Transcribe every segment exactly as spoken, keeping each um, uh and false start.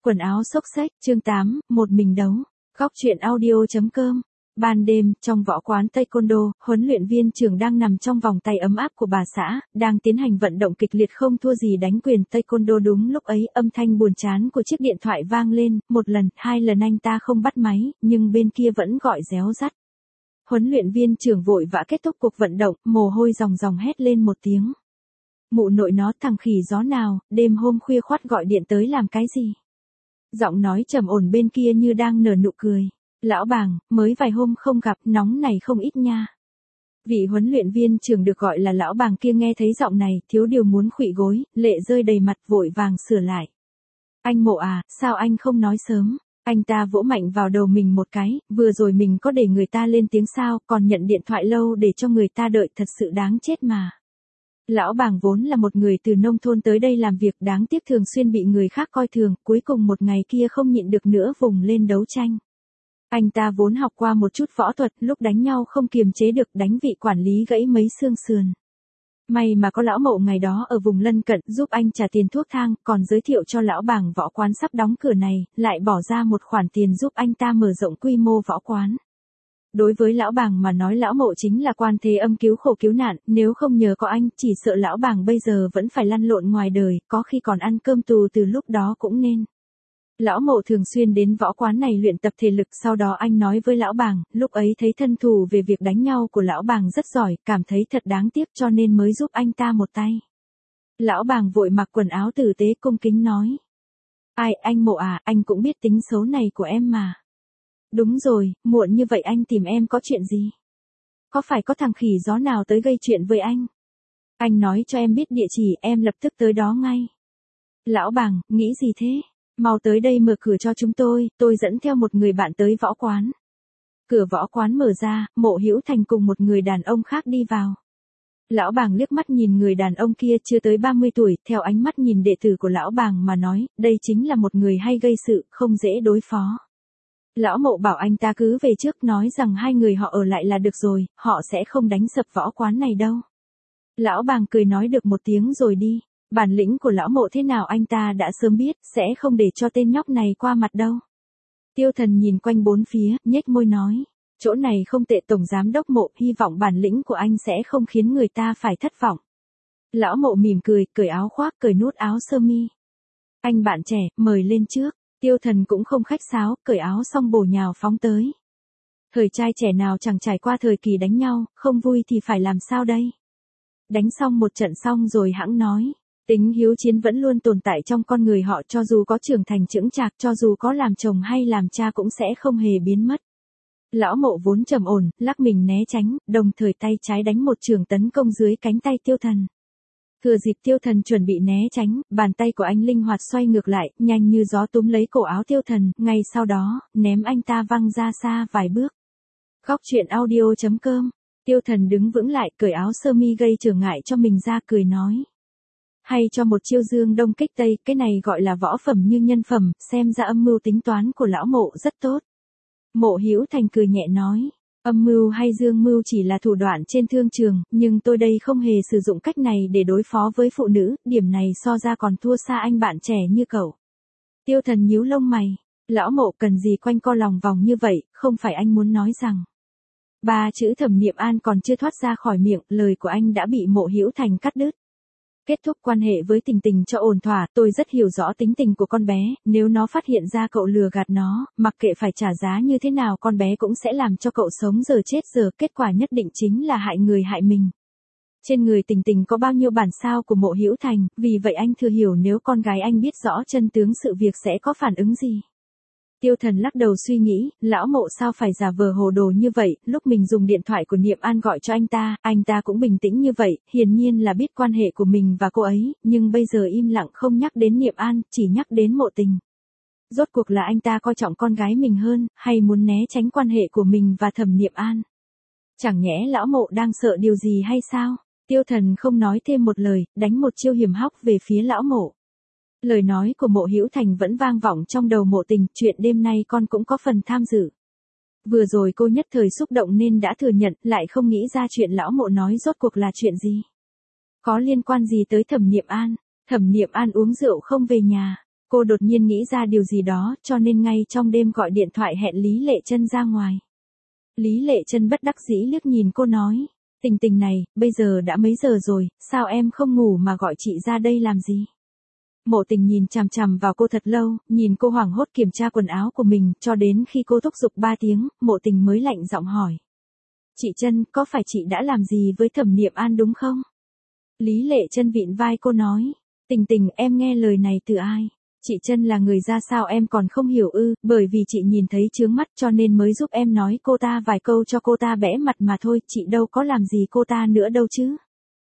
Quần áo xốc xếch, chương tám, một mình đấu. Góc truyện audio chấm com. Ban đêm, trong võ quán Taekwondo, huấn luyện viên trưởng đang nằm trong vòng tay ấm áp của bà xã, đang tiến hành vận động kịch liệt không thua gì đánh quyền Taekwondo. Đúng lúc ấy, âm thanh buồn chán của chiếc điện thoại vang lên, một lần, hai lần anh ta không bắt máy, nhưng bên kia vẫn gọi réo rắt. Huấn luyện viên trưởng vội vã kết thúc cuộc vận động, mồ hôi ròng ròng hét lên một tiếng. Mụ nội nó, thằng khỉ gió nào, đêm hôm khuya khoắt gọi điện tới làm cái gì? Giọng nói trầm ổn bên kia như đang nở nụ cười. Lão bàng, mới vài hôm không gặp, nóng này không ít nha. Vị huấn luyện viên trưởng được gọi là lão bàng kia nghe thấy giọng này, thiếu điều muốn khuỵu gối, lệ rơi đầy mặt, vội vàng sửa lại. Anh Mộ à, sao anh không nói sớm? Anh ta vỗ mạnh vào đầu mình một cái, vừa rồi mình có để người ta lên tiếng sao, còn nhận điện thoại lâu để cho người ta đợi, thật sự đáng chết mà. Lão bàng vốn là một người từ nông thôn tới đây làm việc, đáng tiếc thường xuyên bị người khác coi thường, cuối cùng một ngày kia không nhịn được nữa vùng lên đấu tranh. Anh ta vốn học qua một chút võ thuật, lúc đánh nhau không kiềm chế được, đánh vị quản lý gãy mấy xương sườn. May mà có lão Mộ ngày đó ở vùng lân cận giúp anh trả tiền thuốc thang, còn giới thiệu cho lão bàng võ quán sắp đóng cửa này, lại bỏ ra một khoản tiền giúp anh ta mở rộng quy mô võ quán. Đối với lão bàng mà nói lão Mộ chính là quan thế âm cứu khổ cứu nạn, nếu không nhờ có anh, chỉ sợ lão bàng bây giờ vẫn phải lăn lộn ngoài đời, có khi còn ăn cơm tù từ lúc đó cũng nên. Lão Mộ thường xuyên đến võ quán này luyện tập thể lực, sau đó anh nói với lão bàng, lúc ấy thấy thân thủ về việc đánh nhau của lão bàng rất giỏi, cảm thấy thật đáng tiếc cho nên mới giúp anh ta một tay. Lão bàng vội mặc quần áo tử tế cung kính nói. Ai, anh Mộ à, anh cũng biết tính xấu này của em mà. Đúng rồi, muộn như vậy anh tìm em có chuyện gì? Có phải có thằng khỉ gió nào tới gây chuyện với anh? Anh nói cho em biết địa chỉ, em lập tức tới đó ngay. Lão bàng, nghĩ gì thế? Mau tới đây mở cửa cho chúng tôi, tôi dẫn theo một người bạn tới võ quán. Cửa võ quán mở ra, Mộ Hữu Thành cùng một người đàn ông khác đi vào. Lão bàng liếc mắt nhìn người đàn ông kia chưa tới ba mươi tuổi, theo ánh mắt nhìn đệ tử của lão bàng mà nói, đây chính là một người hay gây sự, không dễ đối phó. Lão Mộ bảo anh ta cứ về trước, nói rằng hai người họ ở lại là được rồi, họ sẽ không đánh sập võ quán này đâu. Lão bàng cười nói được một tiếng rồi đi. Bản lĩnh của lão Mộ thế nào anh ta đã sớm biết, sẽ không để cho tên nhóc này qua mặt đâu. Tiêu Thần nhìn quanh bốn phía, nhếch môi nói, chỗ này không tệ Tổng Giám Đốc Mộ, hy vọng bản lĩnh của anh sẽ không khiến người ta phải thất vọng. Lão Mộ mỉm cười, cởi áo khoác, cởi nút áo sơ mi. Anh bạn trẻ, mời lên trước. Tiêu Thần cũng không khách sáo, cởi áo xong bổ nhào phóng tới. Thời trai trẻ nào chẳng trải qua thời kỳ đánh nhau, không vui thì phải làm sao đây? Đánh xong một trận xong rồi hãng nói. Tính hiếu chiến vẫn luôn tồn tại trong con người họ, cho dù có trưởng thành chững chạc, cho dù có làm chồng hay làm cha cũng sẽ không hề biến mất. Lão Mộ vốn trầm ổn, lắc mình né tránh, đồng thời tay trái đánh một chưởng tấn công dưới cánh tay Tiêu Thần. Thừa dịp Tiêu Thần chuẩn bị né tránh, bàn tay của anh linh hoạt xoay ngược lại, nhanh như gió túm lấy cổ áo Tiêu Thần, ngay sau đó, ném anh ta văng ra xa vài bước. Góc truyện audio chấm com. Tiêu Thần đứng vững lại, cởi áo sơ mi gây trở ngại cho mình ra, cười nói. Hay cho một chiêu dương đông kích tây, cái này gọi là võ phẩm như nhân phẩm, xem ra âm mưu tính toán của lão Mộ rất tốt. Mộ Hữu Thành cười nhẹ nói, âm mưu hay dương mưu chỉ là thủ đoạn trên thương trường, nhưng tôi đây không hề sử dụng cách này để đối phó với phụ nữ, điểm này so ra còn thua xa anh bạn trẻ như cậu. Tiêu Thần nhíu lông mày, lão Mộ cần gì quanh co lòng vòng như vậy, không phải anh muốn nói rằng. Ba chữ Thẩm Niệm An còn chưa thoát ra khỏi miệng, lời của anh đã bị Mộ Hữu Thành cắt đứt. Kết thúc quan hệ với Tình Tình cho ổn thỏa, tôi rất hiểu rõ tính tình của con bé, nếu nó phát hiện ra cậu lừa gạt nó, mặc kệ phải trả giá như thế nào con bé cũng sẽ làm cho cậu sống giờ chết giờ, kết quả nhất định chính là hại người hại mình. Trên người Tình Tình có bao nhiêu bản sao của Mộ Hữu Thành, vì vậy anh thừa hiểu nếu con gái anh biết rõ chân tướng sự việc sẽ có phản ứng gì. Tiêu Thần lắc đầu suy nghĩ, lão Mộ sao phải giả vờ hồ đồ như vậy, lúc mình dùng điện thoại của Niệm An gọi cho anh ta, anh ta cũng bình tĩnh như vậy, hiển nhiên là biết quan hệ của mình và cô ấy, nhưng bây giờ im lặng không nhắc đến Niệm An, chỉ nhắc đến Mộ Tình. Rốt cuộc là anh ta coi trọng con gái mình hơn, hay muốn né tránh quan hệ của mình và Thẩm Niệm An? Chẳng nhẽ lão Mộ đang sợ điều gì hay sao? Tiêu Thần không nói thêm một lời, đánh một chiêu hiểm hóc về phía lão Mộ. Lời nói của Mộ Hữu Thành vẫn vang vọng trong đầu Mộ Tình, chuyện đêm nay con cũng có phần tham dự. Vừa rồi cô nhất thời xúc động nên đã thừa nhận, lại không nghĩ ra chuyện lão Mộ nói rốt cuộc là chuyện gì. Có liên quan gì tới Thẩm Niệm An? Thẩm Niệm An uống rượu không về nhà. Cô đột nhiên nghĩ ra điều gì đó, cho nên ngay trong đêm gọi điện thoại hẹn Lý Lệ Chân ra ngoài. Lý Lệ Chân bất đắc dĩ liếc nhìn cô nói, Tình Tình này, bây giờ đã mấy giờ rồi, sao em không ngủ mà gọi chị ra đây làm gì? Mộ Tình nhìn chằm chằm vào cô thật lâu, nhìn cô hoảng hốt kiểm tra quần áo của mình, cho đến khi cô thúc giục ba tiếng, Mộ Tình mới lạnh giọng hỏi. Chị Chân, có phải chị đã làm gì với Thẩm Niệm An đúng không? Lý Lệ Chân vịn vai cô nói, Tình Tình, em nghe lời này từ ai? Chị Chân là người ra sao em còn không hiểu ư, bởi vì chị nhìn thấy chướng mắt cho nên mới giúp em nói cô ta vài câu cho cô ta bẽ mặt mà thôi, chị đâu có làm gì cô ta nữa đâu chứ.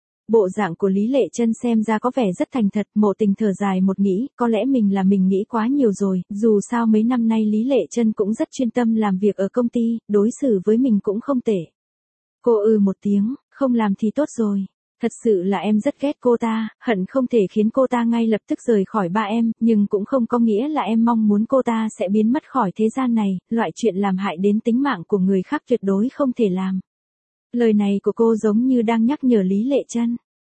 Bộ dạng của Lý Lệ Chân xem ra có vẻ rất thành thật, Mộ Tình thở dài một nghĩ, có lẽ mình là mình nghĩ quá nhiều rồi, dù sao mấy năm nay Lý Lệ Chân cũng rất chuyên tâm làm việc ở công ty, đối xử với mình cũng không tệ. Cô ư một tiếng, không làm thì tốt rồi. Thật sự là em rất ghét cô ta, hận không thể khiến cô ta ngay lập tức rời khỏi ba em, nhưng cũng không có nghĩa là em mong muốn cô ta sẽ biến mất khỏi thế gian này, loại chuyện làm hại đến tính mạng của người khác tuyệt đối không thể làm. Lời này của cô giống như đang nhắc nhở Lý Lệ Chân.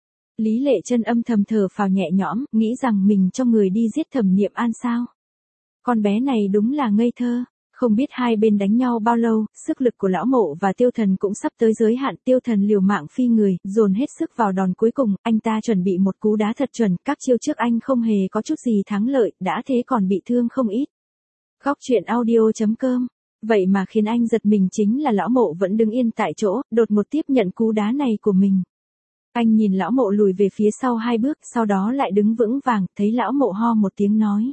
Lý Lệ Chân âm thầm thở phào nhẹ nhõm, nghĩ rằng mình cho người đi giết Thẩm Niệm An sao. Con bé này đúng là ngây thơ. Không biết hai bên đánh nhau bao lâu, sức lực của lão Mộ và Tiêu Thần cũng sắp tới giới hạn. Tiêu Thần liều mạng phi người, dồn hết sức vào đòn cuối cùng, anh ta chuẩn bị một cú đá thật chuẩn, các chiêu trước anh không hề có chút gì thắng lợi, đã thế còn bị thương không ít. Góc truyện audio chấm com. Vậy mà khiến anh giật mình chính là lão Mộ vẫn đứng yên tại chỗ, đột ngột tiếp nhận cú đá này của mình. Anh nhìn lão Mộ lùi về phía sau hai bước, sau đó lại đứng vững vàng, thấy lão Mộ ho một tiếng nói.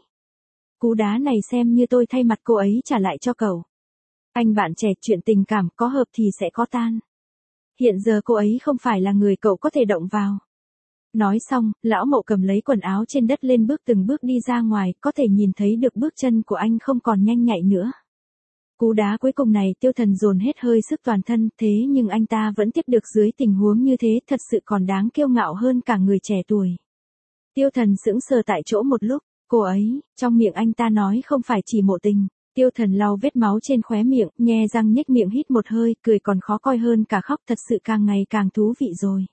Cú đá này xem như tôi thay mặt cô ấy trả lại cho cậu. Anh bạn trẻ, chuyện tình cảm có hợp thì sẽ có tan. Hiện giờ cô ấy không phải là người cậu có thể động vào. Nói xong, lão Mộ cầm lấy quần áo trên đất lên bước từng bước đi ra ngoài, có thể nhìn thấy được bước chân của anh không còn nhanh nhạy nữa. Cú đá cuối cùng này Tiêu Thần dồn hết hơi sức toàn thân, thế nhưng anh ta vẫn tiếp được dưới tình huống như thế, thật sự còn đáng kiêu ngạo hơn cả người trẻ tuổi. Tiêu Thần sững sờ tại chỗ một lúc. Cô ấy, trong miệng anh ta nói không phải chỉ Mộ Tình. Tiêu Thần lau vết máu trên khóe miệng, nhe răng nhếch miệng hít một hơi, cười còn khó coi hơn cả khóc, thật sự càng ngày càng thú vị rồi.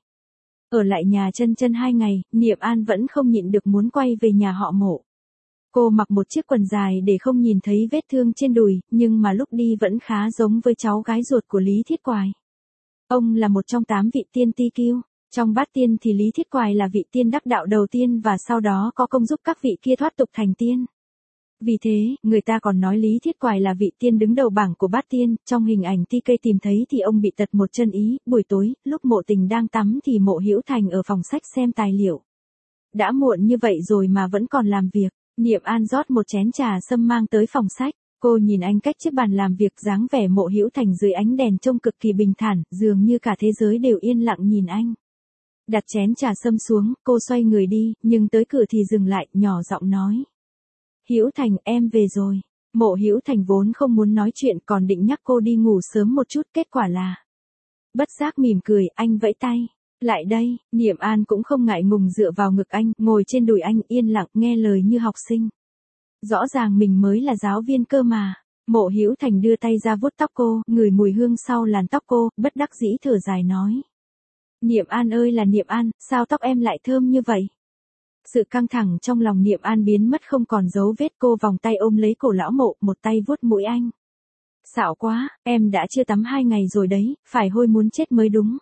Ở lại nhà Chân Chân hai ngày, Niệm An vẫn không nhịn được muốn quay về nhà họ Mộ. Cô mặc một chiếc quần dài để không nhìn thấy vết thương trên đùi, nhưng mà lúc đi vẫn khá giống với cháu gái ruột của Lý Thiết Quài. Ông là một trong tám vị tiên ti kiêu. Trong bát tiên thì Lý Thiết Quài là vị tiên đắc đạo đầu tiên và sau đó có công giúp các vị kia thoát tục thành tiên. Vì thế, người ta còn nói Lý Thiết Quài là vị tiên đứng đầu bảng của bát tiên, trong hình ảnh ti cây tìm thấy thì ông bị tật một chân ý, buổi tối, lúc Mộ Tình đang tắm thì Mộ Hữu Thành ở phòng sách xem tài liệu. Đã muộn như vậy rồi mà vẫn còn làm việc, Niệm An rót một chén trà sâm mang tới phòng sách. Cô nhìn anh cách chiếc bàn làm việc, dáng vẻ Mộ Hữu Thành dưới ánh đèn trông cực kỳ bình thản, dường như cả thế giới đều yên lặng nhìn anh. Đặt chén trà sâm xuống, cô xoay người đi, nhưng tới cửa thì dừng lại, nhỏ giọng nói. Hữu Thành, em về rồi. Mộ Hữu Thành vốn không muốn nói chuyện, còn định nhắc cô đi ngủ sớm một chút, kết quả là. Bất giác mỉm cười, anh vẫy tay. Lại đây, Niệm An cũng không ngại ngùng dựa vào ngực anh, ngồi trên đùi anh, yên lặng, nghe lời như học sinh. Rõ ràng mình mới là giáo viên cơ mà. Mộ Hữu Thành đưa tay ra vuốt tóc cô, ngửi mùi hương sau làn tóc cô, bất đắc dĩ thở dài nói. Niệm An ơi là Niệm An, sao tóc em lại thơm như vậy? Sự căng thẳng trong lòng Niệm An biến mất không còn dấu vết, cô vòng tay ôm lấy cổ lão Mộ, một tay vuốt mũi anh. Xạo quá, em đã chưa tắm hai ngày rồi đấy, phải hôi muốn chết mới đúng.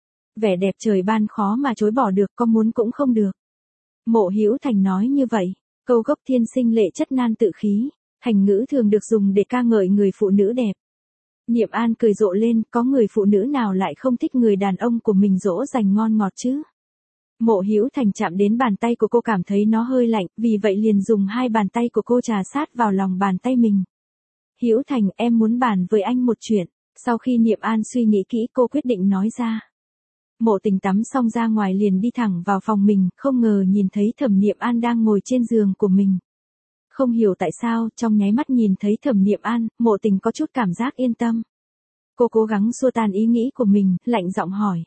Vẻ đẹp trời ban khó mà chối bỏ được, có muốn cũng không được. Mộ Hữu Thành nói như vậy, câu gốc thiên sinh lệ chất nan tự khí, thành ngữ thường được dùng để ca ngợi người phụ nữ đẹp. Niệm An cười rộ lên, có người phụ nữ nào lại không thích người đàn ông của mình dỗ dành ngon ngọt chứ? Mộ Hữu Thành chạm đến bàn tay của cô, cảm thấy nó hơi lạnh, vì vậy liền dùng hai bàn tay của cô trà sát vào lòng bàn tay mình. Hữu Thành, em muốn bàn với anh một chuyện. Sau khi Niệm An suy nghĩ kỹ, cô quyết định nói ra. Mộ Tình tắm xong ra ngoài liền đi thẳng vào phòng mình, không ngờ nhìn thấy Thẩm Niệm An đang ngồi trên giường của mình. Không hiểu tại sao, trong nháy mắt nhìn thấy Thẩm Niệm An, Mộ Tình có chút cảm giác yên tâm. Cô cố gắng xua tan ý nghĩ của mình, lạnh giọng hỏi.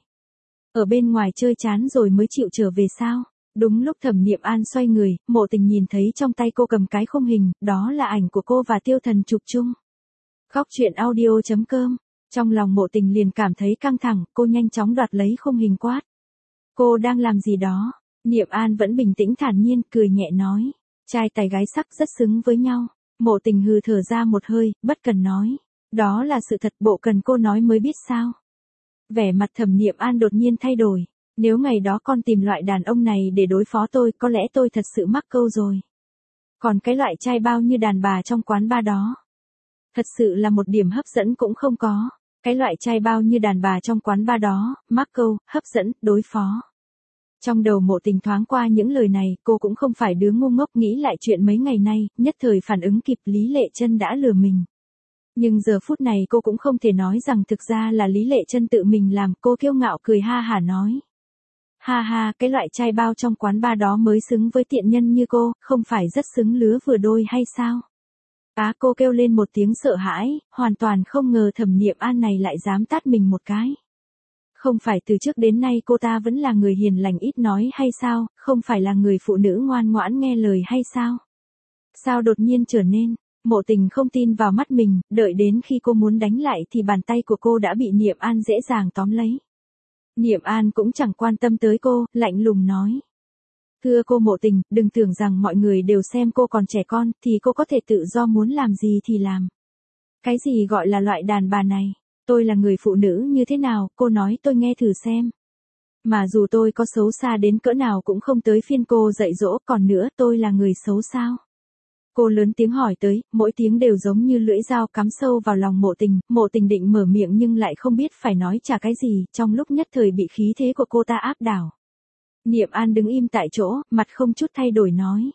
Ở bên ngoài chơi chán rồi mới chịu trở về sao? Đúng lúc Thẩm Niệm An xoay người, Mộ Tình nhìn thấy trong tay cô cầm cái khung hình, đó là ảnh của cô và Tiêu Thần chụp chung. Góc truyện audio chấm com. Trong lòng Mộ Tình liền cảm thấy căng thẳng, cô nhanh chóng đoạt lấy khung hình quát. Cô đang làm gì đó? Niệm An vẫn bình tĩnh thản nhiên, cười nhẹ nói. Trai tài gái sắc rất xứng với nhau. Mộ Tình hừ thở ra một hơi, bất cần nói. Đó là sự thật, bộ cần cô nói mới biết sao. Vẻ mặt Thẩm Niệm An đột nhiên thay đổi. Nếu ngày đó con tìm loại đàn ông này để đối phó tôi, có lẽ tôi thật sự mắc câu rồi. Còn cái loại trai bao như đàn bà trong quán bar đó, thật sự là một điểm hấp dẫn cũng không có. Cái loại trai bao như đàn bà trong quán bar đó, mắc câu, hấp dẫn, đối phó. Trong đầu Mộ Tình thoáng qua những lời này, cô cũng không phải đứa ngu ngốc, nghĩ lại chuyện mấy ngày nay, nhất thời phản ứng kịp Lý Lệ Chân đã lừa mình. Nhưng giờ phút này cô cũng không thể nói rằng thực ra là Lý Lệ Chân tự mình làm, cô kiêu ngạo cười ha hả nói. Ha ha, cái loại trai bao trong quán bar đó mới xứng với tiện nhân như cô, không phải rất xứng lứa vừa đôi hay sao? Á, cô kêu lên một tiếng sợ hãi, hoàn toàn không ngờ Thẩm Niệm An này lại dám tát mình một cái. Không phải từ trước đến nay cô ta vẫn là người hiền lành ít nói hay sao, không phải là người phụ nữ ngoan ngoãn nghe lời hay sao? Sao đột nhiên trở nên, Mộ Tình không tin vào mắt mình, đợi đến khi cô muốn đánh lại thì bàn tay của cô đã bị Niệm An dễ dàng tóm lấy. Niệm An cũng chẳng quan tâm tới cô, lạnh lùng nói. Thưa cô Mộ Tình, đừng tưởng rằng mọi người đều xem cô còn trẻ con, thì cô có thể tự do muốn làm gì thì làm. Cái gì gọi là loại đàn bà này? Tôi là người phụ nữ như thế nào, cô nói tôi nghe thử xem. Mà dù tôi có xấu xa đến cỡ nào cũng không tới phiên cô dạy dỗ, còn nữa tôi là người xấu sao? Cô lớn tiếng hỏi tới, mỗi tiếng đều giống như lưỡi dao cắm sâu vào lòng Mộ Tình, Mộ Tình định mở miệng nhưng lại không biết phải nói trả cái gì, trong lúc nhất thời bị khí thế của cô ta áp đảo. Niệm An đứng im tại chỗ, mặt không chút thay đổi nói.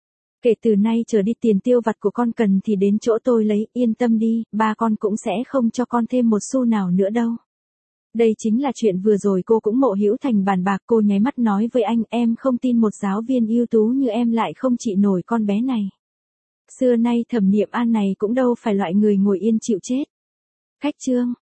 Kể từ nay trở đi tiền tiêu vặt của con cần thì đến chỗ tôi lấy, yên tâm đi, ba con cũng sẽ không cho con thêm một xu nào nữa đâu. Đây chính là chuyện vừa rồi cô cũng Mộ Hữu Thành bàn bạc, cô nháy mắt nói với anh, em không tin một giáo viên ưu tú như em lại không trị nổi con bé này. Xưa nay Thẩm Niệm An này cũng đâu phải loại người ngồi yên chịu chết. Khách trương.